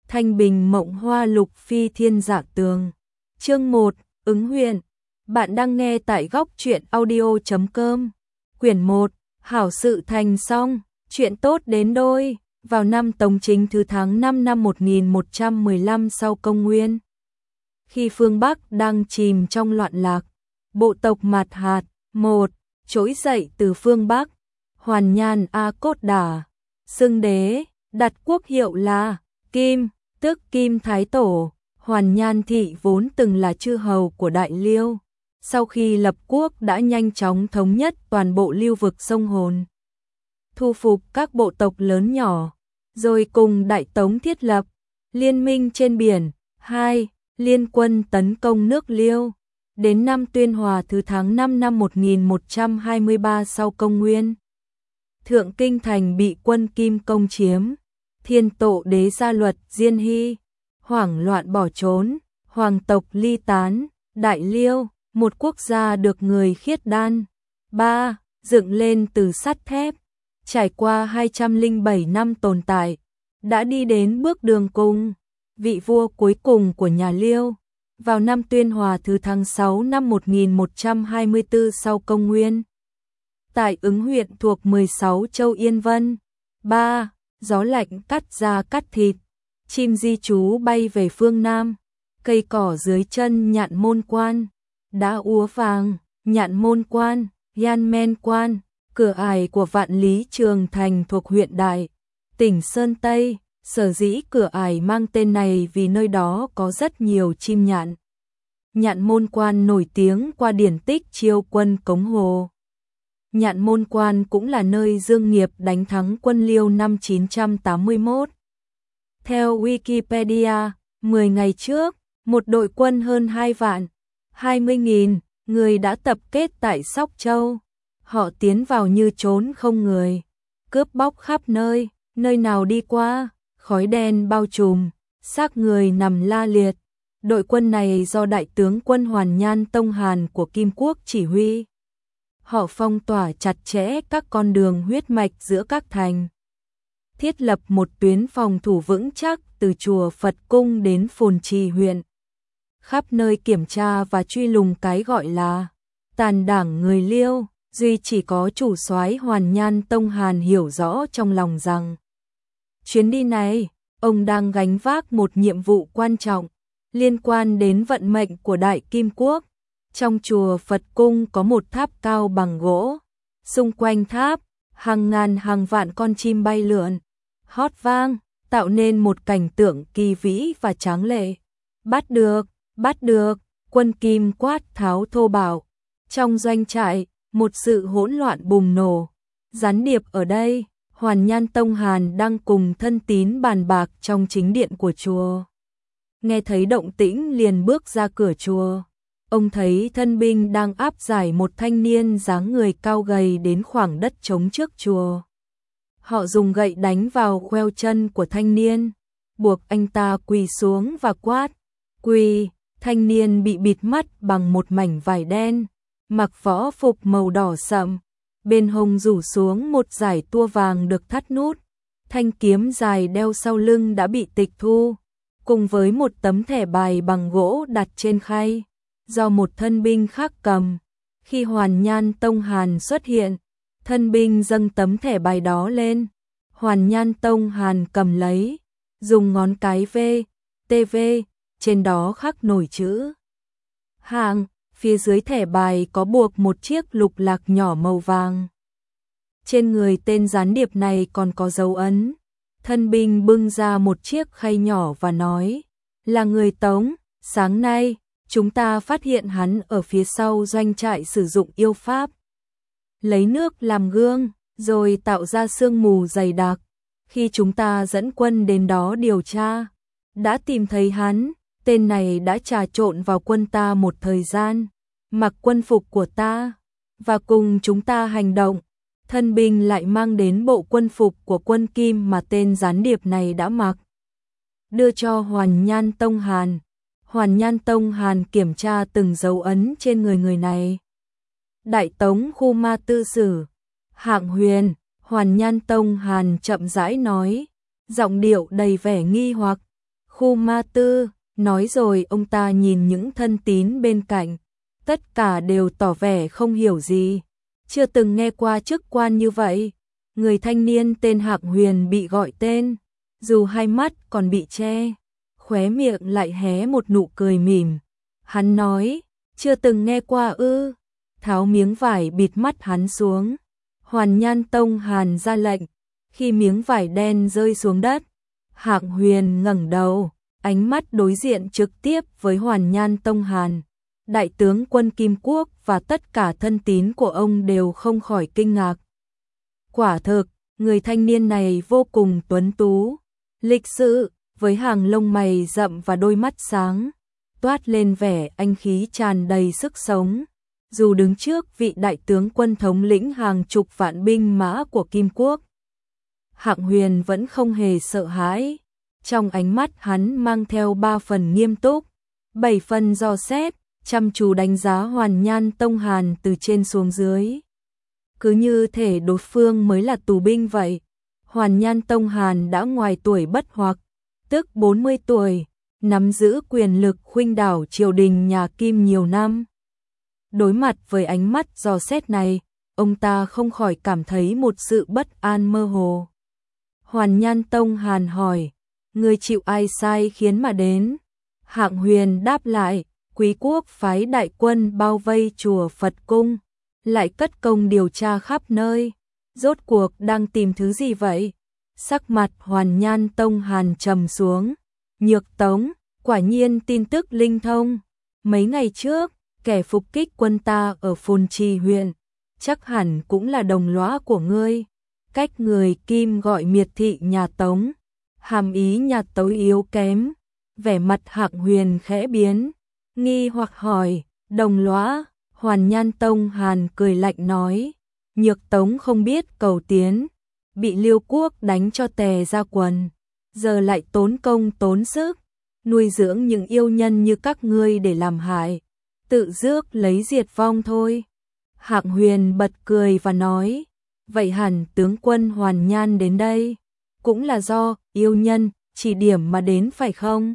Thanh Bình Mộng Hoa Lục Phi Thiên Giả Tường. Chương 1, ứng huyện. Bạn đang nghe tại góc truyện audio.com. Quyển 1, hảo sự thành xong, chuyện tốt đến đôi. Vào năm Tống Chính thứ tháng 5 năm 1115 sau công nguyên. Khi phương Bắc đang chìm trong loạn lạc, bộ tộc Mạt Hạt một trỗi dậy từ phương Bắc, Hoàn Nhan A Cốt Đà, xưng đế, đặt quốc hiệu là Kim, tức Kim Thái Tổ. Hoàn Nhan thị vốn từng là chư hầu của Đại Liêu, sau khi lập quốc đã nhanh chóng thống nhất toàn bộ lưu vực sông Hồn, thu phục các bộ tộc lớn nhỏ, rồi cùng Đại Tống thiết lập liên minh trên biển. 2. Liên quân tấn công nước Liêu. Đến năm Tuyên Hòa thứ tháng 5 năm 1123 sau công nguyên, Thượng Kinh Thành bị quân Kim công chiếm. Thiên Tổ đế ra luật diên hy, hoảng loạn bỏ trốn, hoàng tộc ly tán. Đại Liêu, một quốc gia được người khiết đan 3 dựng lên từ sắt thép, trải qua 207 năm tồn tại, đã đi đến bước đường cùng. Vị vua cuối cùng của nhà Liêu, vào năm Tuyên Hòa thứ tháng 6 năm 1124 sau công nguyên, tại Ứng huyện thuộc 16 châu Yên Vân. 3. Gió lạnh cắt da cắt thịt, chim di trú bay về phương Nam, cây cỏ dưới chân Nhạn Môn Quan đã úa vàng. Nhạn Môn Quan, Yan Men Quan, cửa ải của Vạn Lý Trường Thành thuộc huyện Đại, tỉnh Sơn Tây. Sở dĩ cửa ải mang tên này vì nơi đó có rất nhiều chim nhạn. Nhạn Môn Quan nổi tiếng qua điển tích chiêu quân Cống Hồ. Nhạn Môn Quan cũng là nơi Dương Nghiệp đánh thắng quân Liêu năm 981. Theo Wikipedia, 10 ngày trước, một đội quân hơn 2 vạn, 20.000 người đã tập kết tại Sóc Châu. Họ tiến vào như trốn không người, cướp bóc khắp nơi, nơi nào đi qua, khói đen bao trùm, xác người nằm la liệt. Đội quân này do Đại tướng quân Hoàn Nhan Tông Hàn của Kim Quốc chỉ huy. Họ phong tỏa chặt chẽ các con đường huyết mạch giữa các thành, thiết lập một tuyến phòng thủ vững chắc từ chùa Phật Cung đến Phồn Trì huyện, khắp nơi kiểm tra và truy lùng cái gọi là tàn đảng người Liêu. Duy chỉ có chủ soái Hoàn Nhan Tông Hàn hiểu rõ trong lòng rằng chuyến đi này, ông đang gánh vác một nhiệm vụ quan trọng, liên quan đến vận mệnh của Đại Kim Quốc. Trong chùa Phật Cung có một tháp cao bằng gỗ, xung quanh tháp, hàng ngàn hàng vạn con chim bay lượn, hót vang, tạo nên một cảnh tượng kỳ vĩ và tráng lệ. Bắt được, quân Kim quát tháo thô bạo. Trong doanh trại, một sự hỗn loạn bùng nổ. Gián điệp ở đây, Hoàn Nhan Tông Hàn đang cùng thân tín bàn bạc trong chính điện của chùa. Nghe thấy động tĩnh liền bước ra cửa chùa. Ông thấy thân binh đang áp giải một thanh niên dáng người cao gầy đến khoảng đất trống trước chùa. Họ dùng gậy đánh vào khoeo chân của thanh niên, buộc anh ta quỳ xuống và quát, quỳ. Thanh niên bị bịt mắt bằng một mảnh vải đen, mặc võ phục màu đỏ sậm. Bên hông rủ xuống một dải tua vàng được thắt nút, thanh kiếm dài đeo sau lưng đã bị tịch thu, cùng với một tấm thẻ bài bằng gỗ đặt trên khay, do một thân binh khác cầm. Khi Hoàn Nhan Tông Hàn xuất hiện, thân binh dâng tấm thẻ bài đó lên. Hoàn Nhan Tông Hàn cầm lấy, dùng ngón cái TV, trên đó khắc nổi chữ hạng. Phía dưới thẻ bài có buộc một chiếc lục lạc nhỏ màu vàng. Trên người tên gián điệp này còn có dấu ấn. Thân binh bưng ra một chiếc khay nhỏ và nói, là người Tống, sáng nay, chúng ta phát hiện hắn ở phía sau doanh trại sử dụng yêu pháp, lấy nước làm gương, rồi tạo ra sương mù dày đặc. Khi chúng ta dẫn quân đến đó điều tra, đã tìm thấy hắn. Tên này đã trà trộn vào quân ta một thời gian, mặc quân phục của ta, và cùng chúng ta hành động. Thân binh lại mang đến bộ quân phục của quân Kim mà tên gián điệp này đã mặc, đưa cho Hoàn Nhan Tông Hàn. Hoàn Nhan Tông Hàn kiểm tra từng dấu ấn trên người này. Đại Tống Khu Ma Tư Sử, hạng huyền. Hoàn Nhan Tông Hàn chậm rãi nói, giọng điệu đầy vẻ nghi hoặc. khu ma tư, nói rồi ông ta nhìn những thân tín bên cạnh, tất cả đều tỏ vẻ không hiểu gì, chưa từng nghe qua chức quan như vậy. Người thanh niên tên Hạng Huyền bị gọi tên, dù hai mắt còn bị che, khóe miệng lại hé một nụ cười mỉm. Hắn nói, chưa từng nghe qua ư, tháo miếng vải bịt mắt hắn xuống. Hoàn Nhan Tông Hàn ra lệnh, khi miếng vải đen rơi xuống đất, Hạng Huyền ngẩng đầu, ánh mắt đối diện trực tiếp với Hoàn Nhan Tông Hàn. Đại tướng quân Kim Quốc và tất cả thân tín của ông đều không khỏi kinh ngạc. Quả thực, người thanh niên này vô cùng tuấn tú, lịch sự, với hàng lông mày rậm và đôi mắt sáng, toát lên vẻ anh khí tràn đầy sức sống. Dù đứng trước vị đại tướng quân thống lĩnh hàng chục vạn binh mã của Kim Quốc, Hạng Huyền vẫn không hề sợ hãi. Trong ánh mắt hắn mang theo 3 phần nghiêm túc, 7 phần dò xét, chăm chú đánh giá Hoàn Nhan Tông Hàn từ trên xuống dưới. Cứ như thể đối phương mới là tù binh vậy. Hoàn Nhan Tông Hàn đã ngoài tuổi bất hoặc, tức 40 tuổi, nắm giữ quyền lực khuynh đảo triều đình nhà Kim nhiều năm. Đối mặt với ánh mắt dò xét này, ông ta không khỏi cảm thấy một sự bất an mơ hồ. Hoàn Nhan Tông Hàn hỏi, người chịu ai sai khiến mà đến? Hạng Huyền đáp lại, Quý quốc phái đại quân bao vây chùa Phật Cung, lại cất công điều tra khắp nơi. Rốt cuộc đang tìm thứ gì vậy? Sắc mặt Hoàn Nhan Tông Hàn trầm xuống. Nhược Tống, quả nhiên tin tức linh thông. Mấy ngày trước, kẻ phục kích quân ta ở Phồn Trì huyện, chắc hẳn cũng là đồng lõa của ngươi. Cách người Kim gọi miệt thị nhà Tống, hàm ý nhà Tống yếu kém. Vẻ mặt Hạng Huyền khẽ biến, nghi hoặc hỏi, đồng lõa? Hoàn Nhan Tông Hàn cười lạnh nói, Nhược Tống không biết cầu tiến, bị Liêu quốc đánh cho tè ra quần, giờ lại tốn công tốn sức, nuôi dưỡng những yêu nhân như các ngươi để làm hại, tự rước lấy diệt vong thôi. Hạng Huyền bật cười và nói, vậy hẳn tướng quân Hoàn Nhan đến đây, cũng là do yêu nhân chỉ điểm mà đến phải không?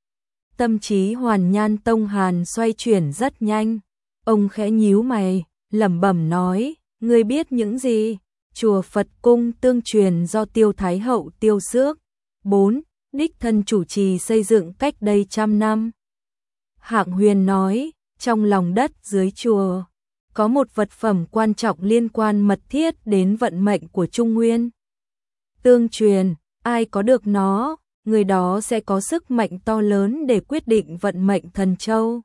Tâm trí Hoàn Nhan Tông Hàn xoay chuyển rất nhanh. Ông khẽ nhíu mày, lẩm bẩm nói, ngươi biết những gì? Chùa Phật Cung tương truyền do Tiêu Thái Hậu Tiêu Xước 4. đích thân chủ trì xây dựng cách đây 100 năm. Hạng Huyền nói, trong lòng đất dưới chùa, có một vật phẩm quan trọng liên quan mật thiết đến vận mệnh của Trung Nguyên. Tương truyền, ai có được nó, người đó sẽ có sức mạnh to lớn để quyết định vận mệnh Thần Châu.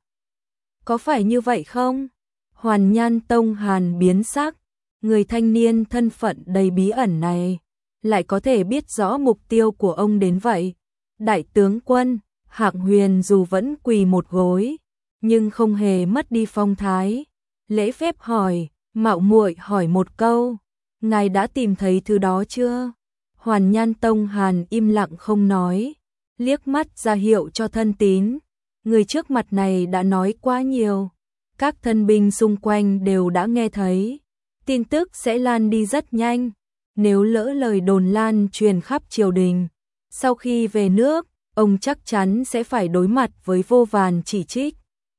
Có phải như vậy không? Hoàn Nhan Tông Hàn biến sắc, người thanh niên thân phận đầy bí ẩn này, lại có thể biết rõ mục tiêu của ông đến vậy. Đại tướng quân, Hạng Huyền dù vẫn quỳ một gối, nhưng không hề mất đi phong thái. Lễ phép hỏi, mạo muội hỏi một câu, ngài đã tìm thấy thứ đó chưa? Hoàn Nhan Tông Hàn im lặng không nói, liếc mắt ra hiệu cho thân tín. Người trước mặt này đã nói quá nhiều, các thân binh xung quanh đều đã nghe thấy, tin tức sẽ lan đi rất nhanh. Nếu lỡ lời đồn lan truyền khắp triều đình, sau khi về nước, ông chắc chắn sẽ phải đối mặt với vô vàn chỉ trích.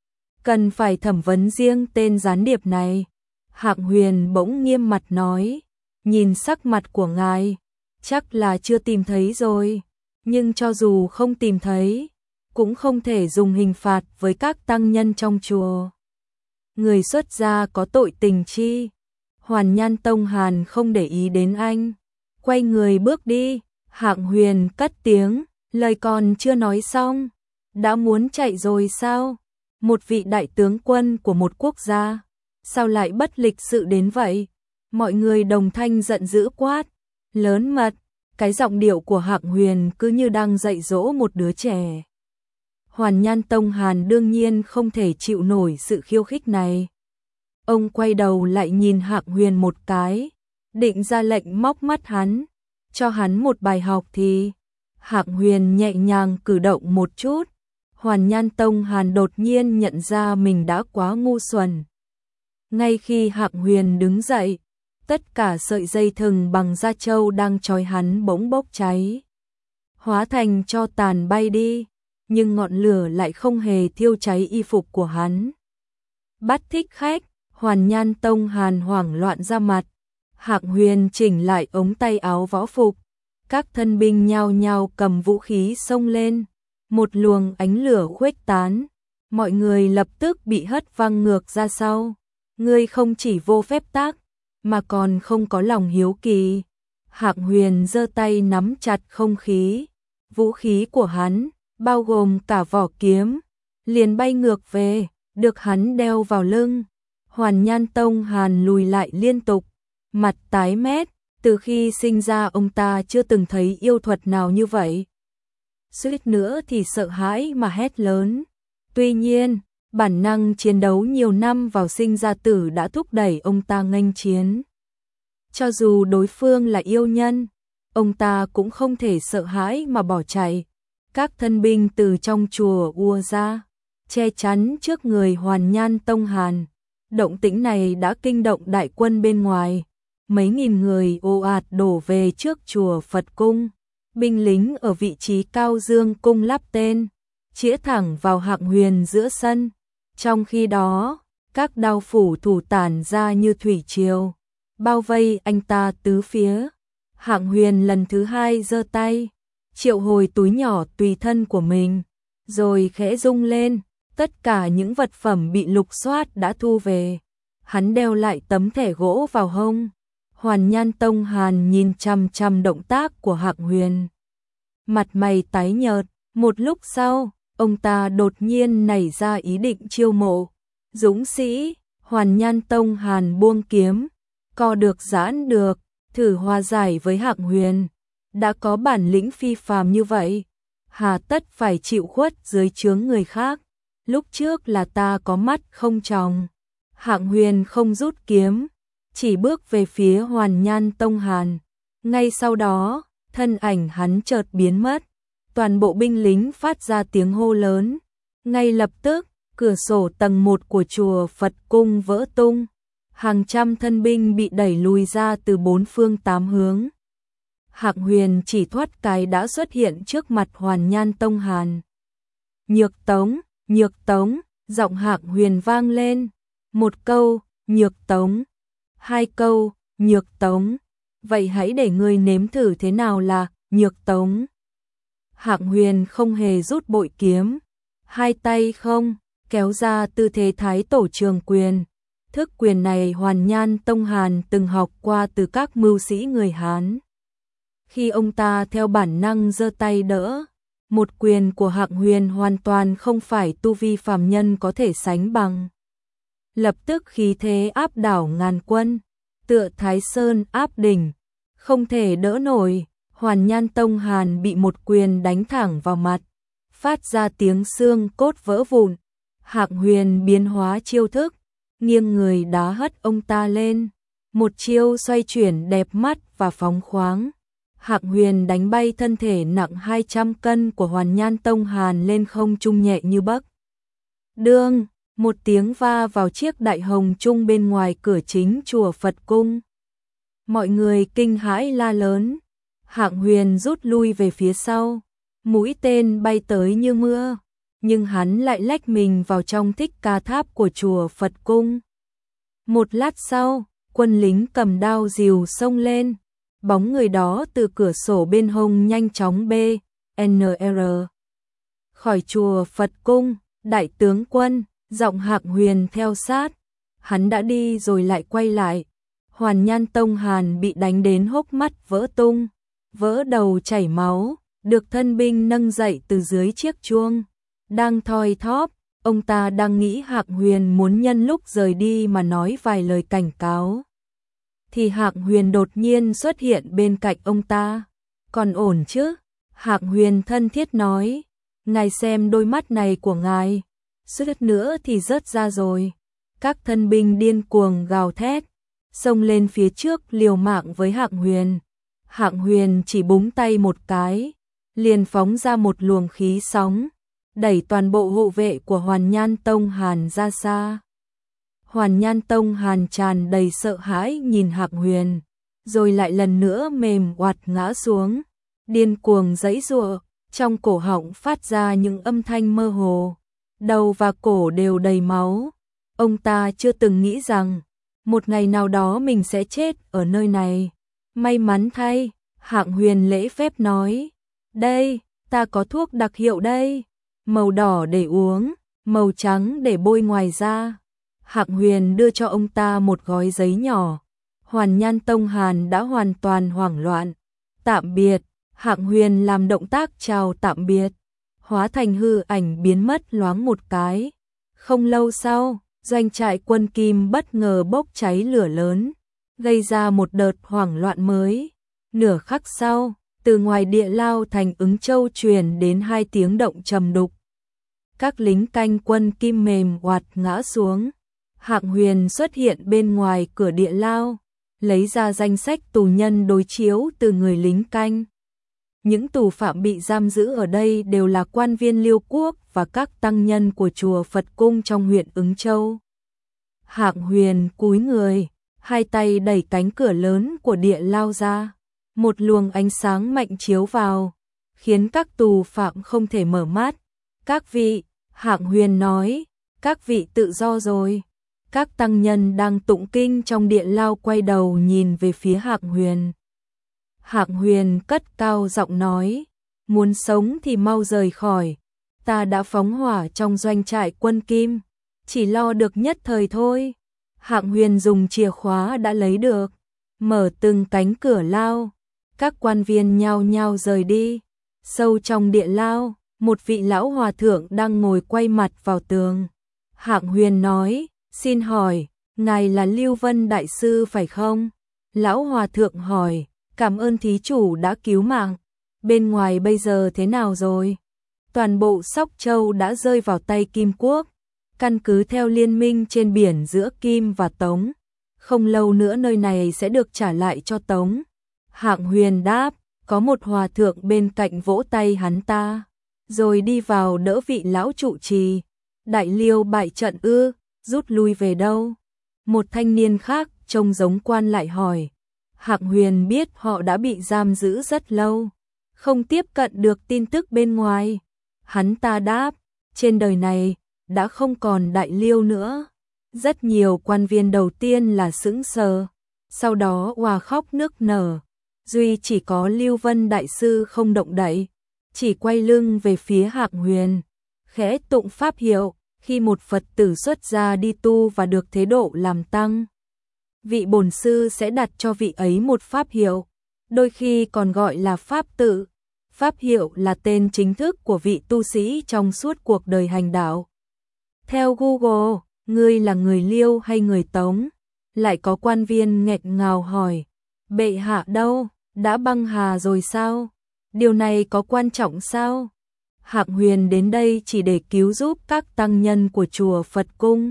Cần phải thẩm vấn riêng tên gián điệp này. Hạng Huyền bỗng nghiêm mặt nói, nhìn sắc mặt của ngài, chắc là chưa tìm thấy rồi, nhưng cho dù không tìm thấy, cũng không thể dùng hình phạt với các tăng nhân trong chùa. Người xuất gia có tội tình chi? Hoàn Nhan Tông Hàn không để ý đến anh, quay người bước đi. Hạng Huyền cất tiếng, lời còn chưa nói xong, đã muốn chạy rồi sao? Một vị đại tướng quân của một quốc gia, sao lại bất lịch sự đến vậy? Mọi người đồng thanh giận dữ quát, lớn mật. Cái giọng điệu của Hạng Huyền cứ như đang dạy dỗ một đứa trẻ. Hoàn Nhan Tông Hàn đương nhiên không thể chịu nổi sự khiêu khích này. Ông quay đầu lại nhìn Hạng Huyền một cái, định ra lệnh móc mắt hắn, cho hắn một bài học thì Hạng Huyền nhẹ nhàng cử động một chút. Hoàn Nhan Tông Hàn đột nhiên nhận ra mình đã quá ngu xuẩn. Ngay khi Hạng Huyền đứng dậy, tất cả sợi dây thừng bằng da trâu đang trói hắn bỗng bốc cháy. hóa thành tro tàn bay đi, nhưng ngọn lửa lại không hề thiêu cháy y phục của hắn. Bắt thích khách, Hoàn Nhan Tông Hàn hoảng loạn ra mặt. Hạng Huyền chỉnh lại ống tay áo võ phục, các thân binh nhao nhao cầm vũ khí xông lên, một luồng ánh lửa khuếch tán, mọi người lập tức bị hất văng ngược ra sau. Ngươi không chỉ vô phép tắc, mà còn không có lòng hiếu kỳ. Hạng Huyền giơ tay nắm chặt không khí, vũ khí của hắn, bao gồm cả vỏ kiếm, liền bay ngược về, được hắn đeo vào lưng. Hoàn Nhan Tông Hàn lùi lại liên tục, mặt tái mét, từ khi sinh ra ông ta chưa từng thấy yêu thuật nào như vậy. Suýt nữa thì sợ hãi mà hét lớn. Tuy nhiên, bản năng chiến đấu nhiều năm vào sinh ra tử đã thúc đẩy ông ta nghênh chiến. Cho dù đối phương là yêu nhân, ông ta cũng không thể sợ hãi mà bỏ chạy. Các thân binh từ trong chùa ùa ra, che chắn trước người Hoàn Nhan Tông Hàn. Động tĩnh này đã kinh động đại quân bên ngoài. Mấy nghìn người ồ ạt đổ về trước chùa Phật Cung. Binh lính ở vị trí cao dương cung lắp tên, chĩa thẳng vào Hạng Huyền giữa sân. Trong khi đó, các đao phủ thủ tản ra như thủy triều, bao vây anh ta tứ phía. Hạng Huyền lần thứ hai giơ tay, triệu hồi túi nhỏ tùy thân của mình, rồi khẽ rung lên, tất cả những vật phẩm bị lục soát đã thu về. Hắn đeo lại tấm thẻ gỗ vào hông. Hoàn Nhan Tông Hàn nhìn chằm chằm động tác của Hạng Huyền. Mặt mày tái nhợt, một lúc sau, ông ta đột nhiên nảy ra ý định chiêu mộ dũng sĩ. Hoàn Nhan Tông Hàn buông kiếm, co được giãn được, thử hòa giải với Hạng Huyền. Đã có bản lĩnh phi phàm như vậy, hà tất phải chịu khuất dưới trướng người khác. Lúc trước là ta có mắt không tròng. Hạng Huyền không rút kiếm, chỉ bước về phía Hoàn Nhan Tông Hàn. Ngay sau đó, thân ảnh hắn chợt biến mất. Toàn bộ binh lính phát ra tiếng hô lớn. Ngay lập tức, cửa sổ tầng 1 của chùa Phật Cung vỡ tung. Hàng trăm thân binh bị đẩy lùi ra từ 4 phương 8 hướng. Hạng Huyền chỉ thoát cái đã xuất hiện trước mặt Hoàn Nhan Tông Hàn. Nhược tống, giọng Hạng Huyền vang lên. Một câu, nhược tống. Hai câu, nhược tống. Vậy hãy để ngươi nếm thử thế nào là nhược tống. Hạng Huyền không hề rút bội kiếm, hai tay không kéo ra tư thế Thái Tổ Trường Quyền. Thức quyền này Hoàn Nhan Tông Hàn từng học qua từ các mưu sĩ người Hán. Khi ông ta theo bản năng giơ tay đỡ, một quyền của Hạng Huyền hoàn toàn không phải tu vi phàm nhân có thể sánh bằng. Lập tức khí thế áp đảo ngàn quân, tựa Thái Sơn áp đỉnh, không thể đỡ nổi. Hoàn Nhan Tông Hàn bị một quyền đánh thẳng vào mặt, phát ra tiếng xương cốt vỡ vụn. Hạng Huyền biến hóa chiêu thức, nghiêng người đá hất ông ta lên, một chiêu xoay chuyển đẹp mắt và phóng khoáng. Hạng Huyền đánh bay thân thể nặng 200 cân của Hoàn Nhan Tông Hàn lên không trung nhẹ như bấc. Đương, một tiếng va vào chiếc đại hồng trung bên ngoài cửa chính chùa Phật Cung. Mọi người kinh hãi la lớn. Hạng Huyền rút lui về phía sau, mũi tên bay tới như mưa, nhưng hắn lại lách mình vào trong Thích Ca Tháp của chùa Phật Cung. Một lát sau, quân lính cầm đao rìu xông lên, bóng người đó từ cửa sổ bên hông nhanh chóng BNR. Khỏi chùa Phật Cung, đại tướng quân, giọng Hạng Huyền theo sát. Hắn đã đi rồi lại quay lại. Hoàn Nhan Tông Hàn bị đánh đến hốc mắt vỡ tung, vỡ đầu chảy máu, được thân binh nâng dậy từ dưới chiếc chuông. Đang thoi thóp, ông ta đang nghĩ Hạng Huyền muốn nhân lúc rời đi mà nói vài lời cảnh cáo. Thì Hạng Huyền đột nhiên xuất hiện bên cạnh ông ta. Còn ổn chứ? Hạng Huyền thân thiết nói. Ngài xem đôi mắt này của ngài, suýt nữa thì rớt ra rồi. Các thân binh điên cuồng gào thét, xông lên phía trước liều mạng với Hạng Huyền. Hạng Huyền chỉ búng tay một cái, liền phóng ra một luồng khí sóng, đẩy toàn bộ hộ vệ của Hoàn Nhan Tông Hàn ra xa. Hoàn Nhan Tông Hàn tràn đầy sợ hãi nhìn Hạng Huyền, rồi lại lần nữa mềm oặt ngã xuống. điên cuồng giãy giụa, trong cổ họng phát ra những âm thanh mơ hồ, đầu và cổ đều đầy máu. Ông ta chưa từng nghĩ rằng một ngày nào đó mình sẽ chết ở nơi này. May mắn thay, Hạng Huyền lễ phép nói, đây, ta có thuốc đặc hiệu đây, màu đỏ để uống, màu trắng để bôi ngoài da. Hạng Huyền đưa cho ông ta một gói giấy nhỏ. Hoàn Nhan Tông Hàn đã hoàn toàn hoảng loạn. Tạm biệt, Hạng Huyền làm động tác chào tạm biệt, hóa thành hư ảnh biến mất loáng một cái. Không lâu sau, doanh trại quân Kim bất ngờ bốc cháy lửa lớn, gây ra một đợt hoảng loạn mới. Nửa khắc sau, từ ngoài địa lao thành Ứng Châu truyền đến 2 tiếng động trầm đục. Các lính canh quân Kim mềm oạt ngã xuống. Hạng Huyền xuất hiện bên ngoài cửa địa lao, lấy ra danh sách tù nhân đối chiếu từ người lính canh. Những tù phạm bị giam giữ ở đây đều là quan viên Liêu quốc và các tăng nhân của chùa Phật Cung trong huyện Ứng Châu. Hạng Huyền cúi người, hai tay đẩy cánh cửa lớn của địa lao ra. Một luồng ánh sáng mạnh chiếu vào, khiến các tù phạm không thể mở mắt. Các vị, Hạng Huyền nói, các vị tự do rồi. Các tăng nhân đang tụng kinh trong địa lao quay đầu nhìn về phía Hạng Huyền. Hạng Huyền cất cao giọng nói, muốn sống thì mau rời khỏi. Ta đã phóng hỏa trong doanh trại quân Kim, chỉ lo được nhất thời thôi. Hạng Huyền dùng chìa khóa đã lấy được, mở từng cánh cửa lao. Các quan viên nhao nhao rời đi. Sâu trong địa lao, một vị lão hòa thượng đang ngồi quay mặt vào tường. Hạng Huyền nói, xin hỏi, ngài là Lưu Vân Đại Sư phải không? Lão hòa thượng hỏi, cảm ơn thí chủ đã cứu mạng. Bên ngoài bây giờ thế nào rồi? Toàn bộ Sóc Châu đã rơi vào tay Kim Quốc. Căn cứ theo liên minh trên biển giữa Kim và Tống. Không lâu nữa nơi này sẽ được trả lại cho Tống. Hạng Huyền đáp, có một hòa thượng bên cạnh vỗ tay hắn ta, rồi đi vào đỡ vị lão trụ trì. Đại Liêu bại trận ư, rút lui về đâu? Một thanh niên khác trông giống quan lại hỏi. Hạng Huyền biết họ đã bị giam giữ rất lâu, không tiếp cận được tin tức bên ngoài. Hắn ta đáp, trên đời này đã không còn Đại Liêu nữa. Rất nhiều quan viên đầu tiên là sững sờ, sau đó òa khóc nức nở. Duy chỉ có Lưu Vân Đại Sư không động đậy, chỉ quay lưng về phía Hạng Huyền, khẽ tụng pháp hiệu. Khi một Phật tử xuất gia đi tu và được thế độ làm tăng, vị bổn sư sẽ đặt cho vị ấy một pháp hiệu, đôi khi còn gọi là pháp tự. Pháp hiệu là tên chính thức của vị tu sĩ trong suốt cuộc đời hành đạo. Theo Google, ngươi là người Liêu hay người Tống? Lại có quan viên nghẹn ngào hỏi, bệ hạ đâu, đã băng hà rồi sao? Điều này có quan trọng sao? Hạng Huyền đến đây chỉ để cứu giúp các tăng nhân của chùa Phật Cung.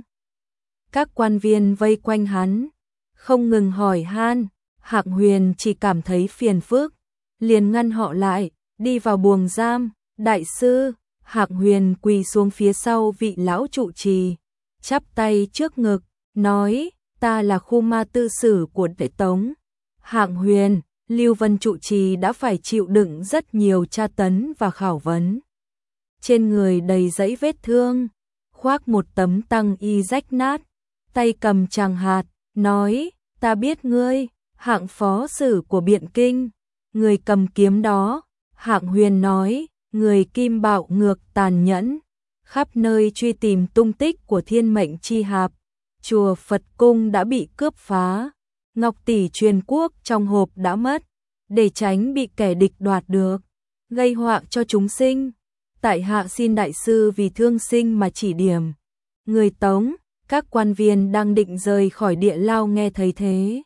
Các quan viên vây quanh hắn, không ngừng hỏi han. Hạng Huyền chỉ cảm thấy phiền phức, liền ngăn họ lại, đi vào buồng giam. Đại sư, Hạng Huyền quỳ xuống phía sau vị lão trụ trì, chắp tay trước ngực, nói, ta là khu ma tư sử của Đại Tống. Hạng Huyền, Lưu Vân trụ trì đã phải chịu đựng rất nhiều tra tấn và khảo vấn. Trên người đầy dẫy vết thương, khoác một tấm tăng y rách nát, tay cầm tràng hạt, nói, ta biết ngươi, Hạng phó sử của Biện Kinh, người cầm kiếm đó. Hạng Huyền nói, người Kim bạo ngược tàn nhẫn, khắp nơi truy tìm tung tích của Thiên Mệnh Chi Hạp. Chùa Phật Cung đã bị cướp phá, ngọc tỷ truyền quốc trong hộp đã mất, để tránh bị kẻ địch đoạt được, gây họa cho chúng sinh. Tại hạ xin đại sư vì thương sinh mà chỉ điểm. Người Tống, các quan viên đang định rời khỏi địa lao nghe thấy thế,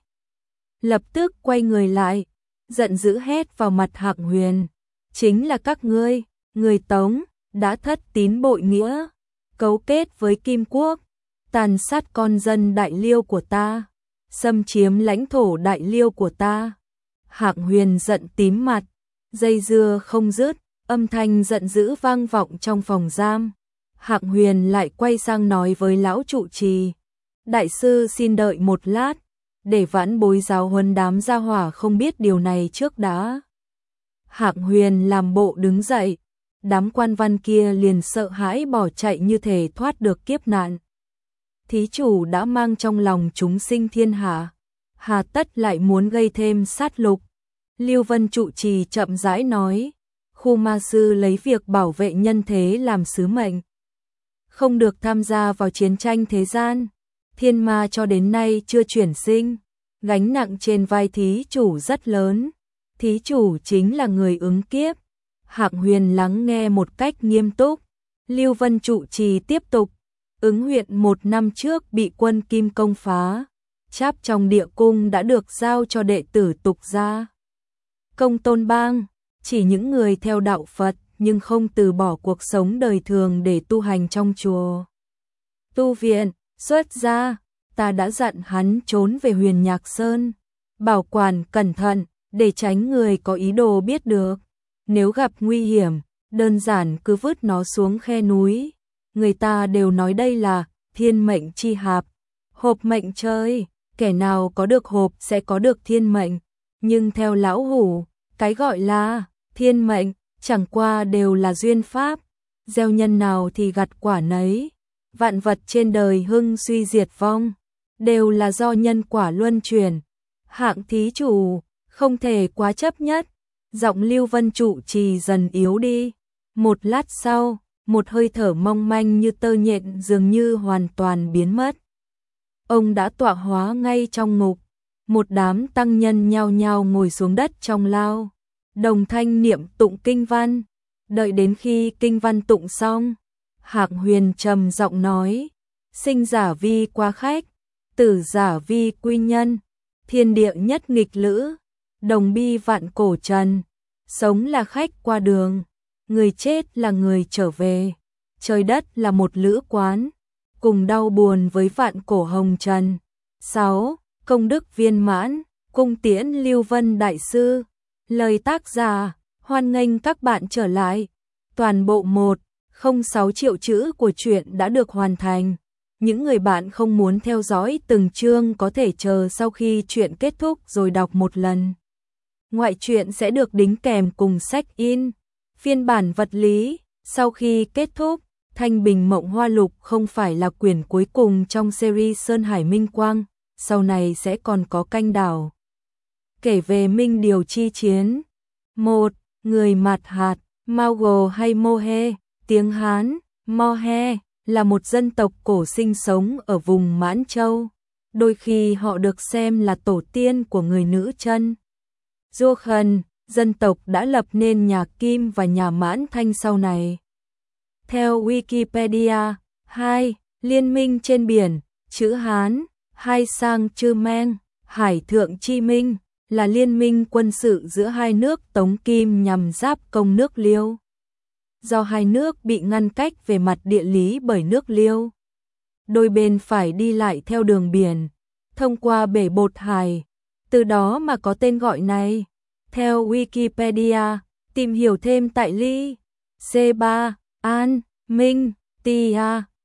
lập tức quay người lại, giận dữ hét vào mặt Hạng Huyền, chính là các ngươi, người Tống, đã thất tín bội nghĩa, cấu kết với Kim Quốc, tàn sát con dân Đại Liêu của ta, xâm chiếm lãnh thổ Đại Liêu của ta. Hạng Huyền giận tím mặt, dây dưa không dứt, âm thanh giận dữ vang vọng trong phòng giam. Hạng Huyền lại quay sang nói với lão trụ trì, đại sư xin đợi một lát, để vãn bối giáo huấn đám gia hỏa không biết điều này trước đã. Hạng Huyền làm bộ đứng dậy, đám quan văn kia liền sợ hãi bỏ chạy như thể thoát được kiếp nạn. Thí chủ đã mang trong lòng chúng sinh thiên hạ, hà tất lại muốn gây thêm sát lục. Lưu Vân trụ trì chậm rãi nói, khu ma sư lấy việc bảo vệ nhân thế làm sứ mệnh, không được tham gia vào chiến tranh thế gian. Thiên ma cho đến nay chưa chuyển sinh, gánh nặng trên vai thí chủ rất lớn. Thí chủ chính là người ứng kiếp. Hạng Huyền lắng nghe một cách nghiêm túc. Lưu Vân trụ trì tiếp tục, Ứng huyện 1 năm trước bị quân Kim công phá, cháp trong địa cung đã được giao cho đệ tử tục gia. Công Tôn Bang, chỉ những người theo đạo Phật nhưng không từ bỏ cuộc sống đời thường để tu hành trong chùa tu viện, xuất gia. Ta đã dặn hắn trốn về Huyền Nhạc Sơn, bảo quản cẩn thận để tránh người có ý đồ biết được. Nếu gặp nguy hiểm, đơn giản cứ vứt nó xuống khe núi. Người ta đều nói đây là thiên mệnh chi hạp, hộp mệnh chơi, kẻ nào có được hộp sẽ có được thiên mệnh. Nhưng theo lão hủ, cái gọi là thiên mệnh chẳng qua đều là duyên pháp, gieo nhân nào thì gặt quả nấy. Vạn vật trên đời hưng suy diệt vong, đều là do nhân quả luân chuyển. Hạng thí chủ, không thể quá chấp nhất. Giọng Lưu Vân trụ trì dần yếu đi. Một lát sau, một hơi thở mong manh như tơ nhện dường như hoàn toàn biến mất. Ông đã tọa hóa ngay trong ngục. Một đám tăng nhân nhao nhao ngồi xuống đất trong lao, đồng thanh niệm tụng kinh văn. Đợi đến khi kinh văn tụng xong, Hạng Huyền trầm giọng nói, sinh giả vi quá khách, tử giả vi quy nhân, thiên địa nhất nghịch lữ, đồng bi vạn cổ trần, sống là khách qua đường, người chết là người trở về, trời đất là một lữ quán, cùng đau buồn với vạn cổ hồng trần. 6. Công đức viên mãn, cung tiễn Lưu Vân đại sư. Lời tác giả, hoan nghênh các bạn trở lại. Toàn bộ 1,06 triệu chữ của truyện đã được hoàn thành. Những người bạn không muốn theo dõi từng chương có thể chờ sau khi truyện kết thúc rồi đọc một lần. Ngoại truyện sẽ được đính kèm cùng sách in, phiên bản vật lý. Sau khi kết thúc, Thanh Bình Mộng Hoa Lục không phải là quyển cuối cùng trong series Sơn Hải Minh Quang, sau này sẽ còn có Canh Đảo. Kể về Minh Điều chi chiến. 1. Người Mạt Hạt, Mao hay Mohe, tiếng Hán, Mohe, là một dân tộc cổ sinh sống ở vùng Mãn Châu. Đôi khi họ được xem là tổ tiên của người nữ chân. Du Khần, dân tộc đã lập nên nhà Kim và nhà Mãn Thanh sau này. Theo Wikipedia, 2. Liên minh trên biển, chữ Hán, Hai Sang Chư Meng, Hải Thượng Chi Minh, là liên minh quân sự giữa hai nước Tống Kim nhằm giáp công nước Liêu. Do hai nước bị ngăn cách về mặt địa lý bởi nước Liêu, đôi bên phải đi lại theo đường biển, thông qua bể Bột Hải, từ đó mà có tên gọi này. Theo Wikipedia, tìm hiểu thêm tại Ly, C3, An, Minh, Tia,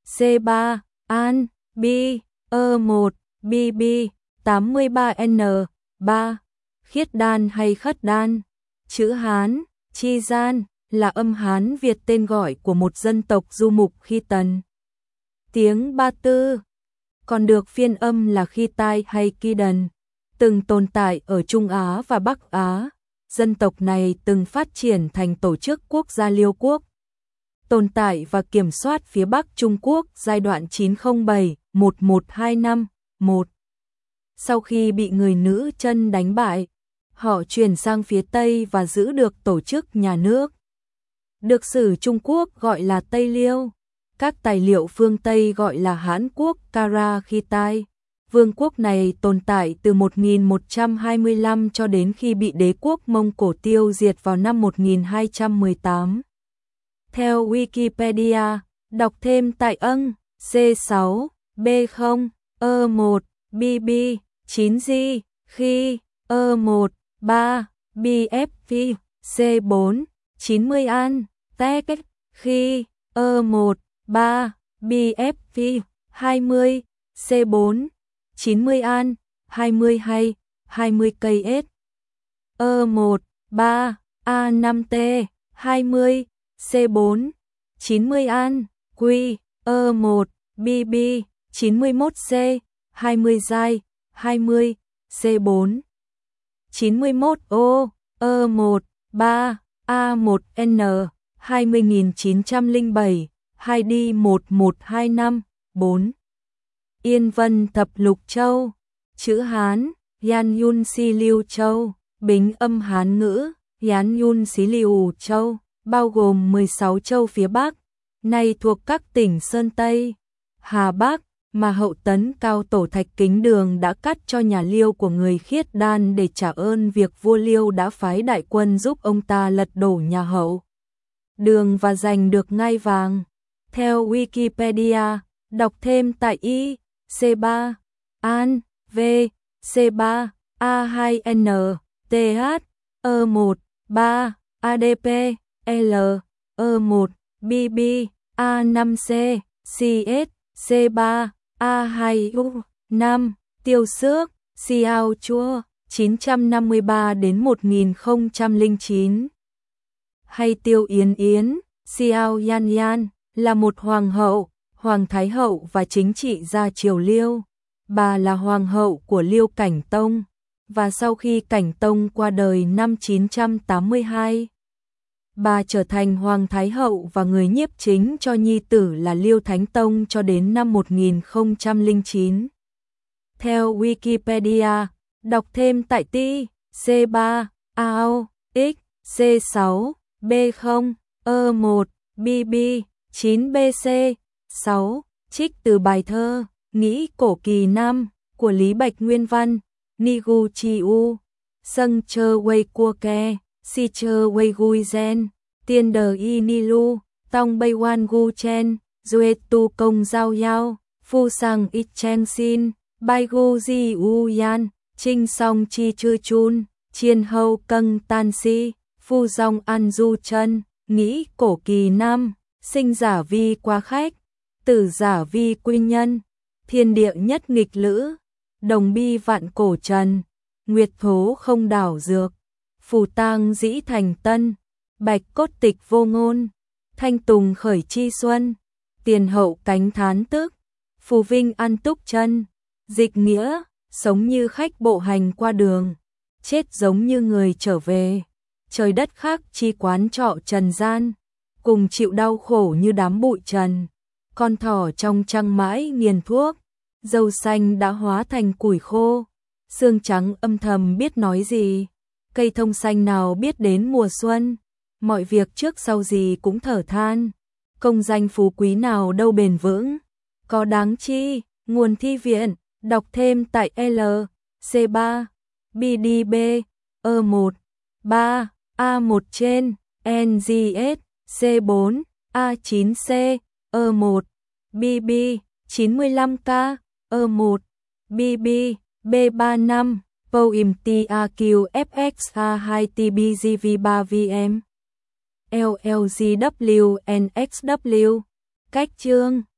C3, An, B, E1, BB, 83N, 3, Khiết Đan hay Khất Đan. Chữ Hán, Chi Gian, là âm Hán Việt tên gọi của một dân tộc du mục khi Tần. Tiếng Ba Tư, còn được phiên âm là Khi Tai hay Ki Đần, từng tồn tại ở Trung Á và Bắc Á. Dân tộc này từng phát triển thành tổ chức quốc gia Liêu quốc, tồn tại và kiểm soát phía Bắc Trung Quốc giai đoạn 907-1125-1. Sau khi bị người nữ chân đánh bại, họ chuyển sang phía Tây và giữ được tổ chức nhà nước, được sử Trung Quốc gọi là Tây Liêu. Các tài liệu phương Tây gọi là Hán Quốc Karakhitai. Vương quốc này tồn tại từ 1125 cho đến khi bị đế quốc Mông Cổ tiêu diệt vào năm 1218. Theo Wikipedia, đọc thêm tại âng, C6, B0, E1, BB, 9G, khi, E1, 3, BFV, C4, 90 An, Tech, khi, E1, 3, BFV, 20, C4, 90 An, 20 hay 20 cây S. E1, 3, A5T 20 C4 90 An Quy E1 BB 91C 20 Giai 20 C4 91 O E1 3 A1N 20907 2D1125 4 Yên Vân Thập Lục Châu Chữ Hán Yan Yun Si Liu Châu Bính âm Hán ngữ Yan Yun Si Liu Châu bao gồm 16 châu phía Bắc, nay thuộc các tỉnh Sơn Tây, Hà Bắc, mà Hậu Tấn Cao Tổ Thạch Kính Đường đã cắt cho nhà Liêu của người Khiết Đan để trả ơn việc vua Liêu đã phái đại quân giúp ông ta lật đổ nhà Hậu Đường và giành được ngai vàng. Theo Wikipedia, đọc thêm tại I, C3, An, V, C3, A2N, TH, E1, 3, ADP, L, E1, BB, A5C, CS, C3, A2U, 5, Tiêu Xước, Xiao Chua, 953 đến 1009. Hay Tiêu Yến Yến, Xiao Yan Yan, là một hoàng hậu, hoàng thái hậu và chính trị gia triều Liêu. Bà là hoàng hậu của Liêu Cảnh Tông, và sau khi Cảnh Tông qua đời năm 982, bà trở thành hoàng thái hậu và người nhiếp chính cho nhi tử là Liêu Thánh Tông cho đến năm 1009. Theo Wikipedia, đọc thêm tại Ti, C3, AO, X, C6, B0, E1, BB, 9BC, 6, trích từ bài thơ Nghĩ Cổ Kỳ Nam của Lý Bạch Nguyên Văn, Nigu Chi U, Sâng Chơ Wei Cua Ke, Si Chơ Wei Gui Gen, Tiên Đờ Y Nilu, Tong Bay Wan Gu Chen, Duet Tu Công Giao Yao, Phu Sang Ich Chen Xin, Bai Gu Ji U Yan, Trinh Song Chi Chư Chun, Chiên Hâu Câng Tan Si, Phu Dong An Du Chân, Nghĩ Cổ Kỳ Nam, sinh giả vi quá khách, tử giả vi quy nhân, thiên địa nhất nghịch lữ, đồng bi vạn cổ trần, nguyệt thố không đảo dược, phù tang dĩ thành tân, bạch cốt tịch vô ngôn, thanh tùng khởi chi xuân, tiền hậu cánh thán tức, phù vinh ăn túc chân, dịch nghĩa, sống như khách bộ hành qua đường, chết giống như người trở về, trời đất khác chi quán trọ trần gian, cùng chịu đau khổ như đám bụi trần, con thỏ trong trăng mãi nghiền thuốc, dâu xanh đã hóa thành củi khô, xương trắng âm thầm biết nói gì, cây thông xanh nào biết đến mùa xuân, mọi việc trước sau gì cũng thở than, công danh phú quý nào đâu bền vững, có đáng chi, nguồn thi viện, đọc thêm tại L, C3, BDB, E1, 3, A1 trên, NGS, C4, A9C, E1, BB, 95K, E1, BB, B35, Poem TAQ FXA2 TBGV3VM, LLGW NXW, cách chương.